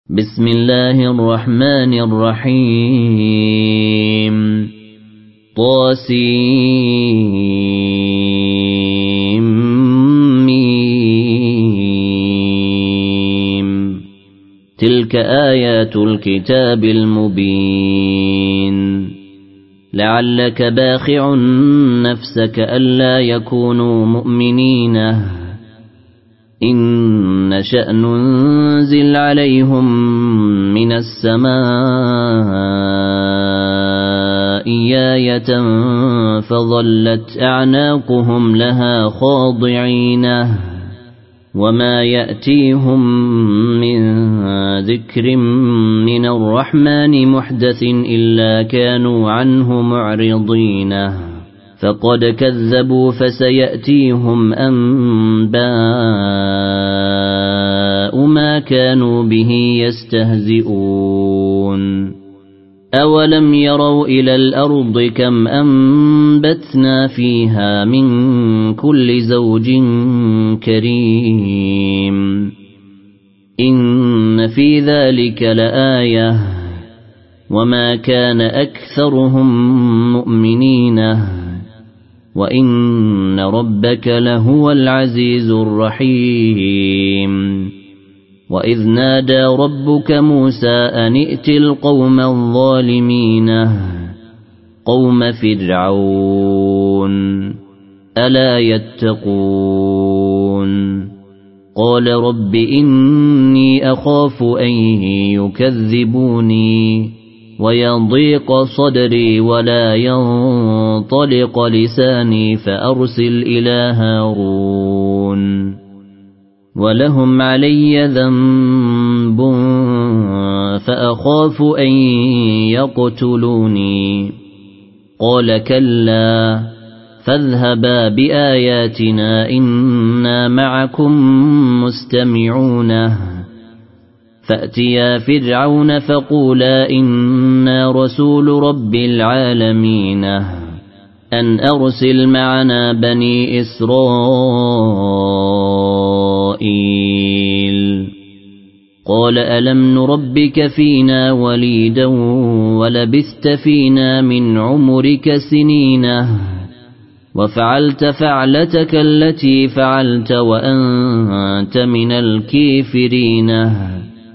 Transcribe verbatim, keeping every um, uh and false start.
بسم الله الرحمن الرحيم طاسيم تلك آيات الكتاب المبين لعلك باخع نفسك ألا يكونوا مؤمنين إن نشأ ننزل عليهم من السماء آية فظلت أعناقهم لها خاضعين وما يأتيهم من ذكر من الرحمن محدث إلا كانوا عنه معرضين فقد كذبوا فسيأتيهم أنباء ما كانوا به يستهزئون أولم يروا إلى الأرض كم أنبتنا فيها من كل زوج كريم إن في ذلك لآية وما كان أكثرهم مؤمنين وإن ربك لهو العزيز الرحيم وإذ نادى ربك موسى أن ائت القوم الظالمين قوم فرعون ألا يتقون قال رب إني أخاف أن يكذبوني ويضيق صدري ولا ينطلق لساني فأرسل إلى هارون ولهم علي ذنب فأخاف أن يقتلوني قال كلا فاذهبا بآياتنا إنا معكم مستمعون فأتيا فرعون فقولا إنا رسول رب العالمين أن أرسل معنا بني إسرائيل قال ألم نربك فينا وليدا ولبثت فينا من عمرك سنين وفعلت فعلتك التي فعلت وأنت من الكافرين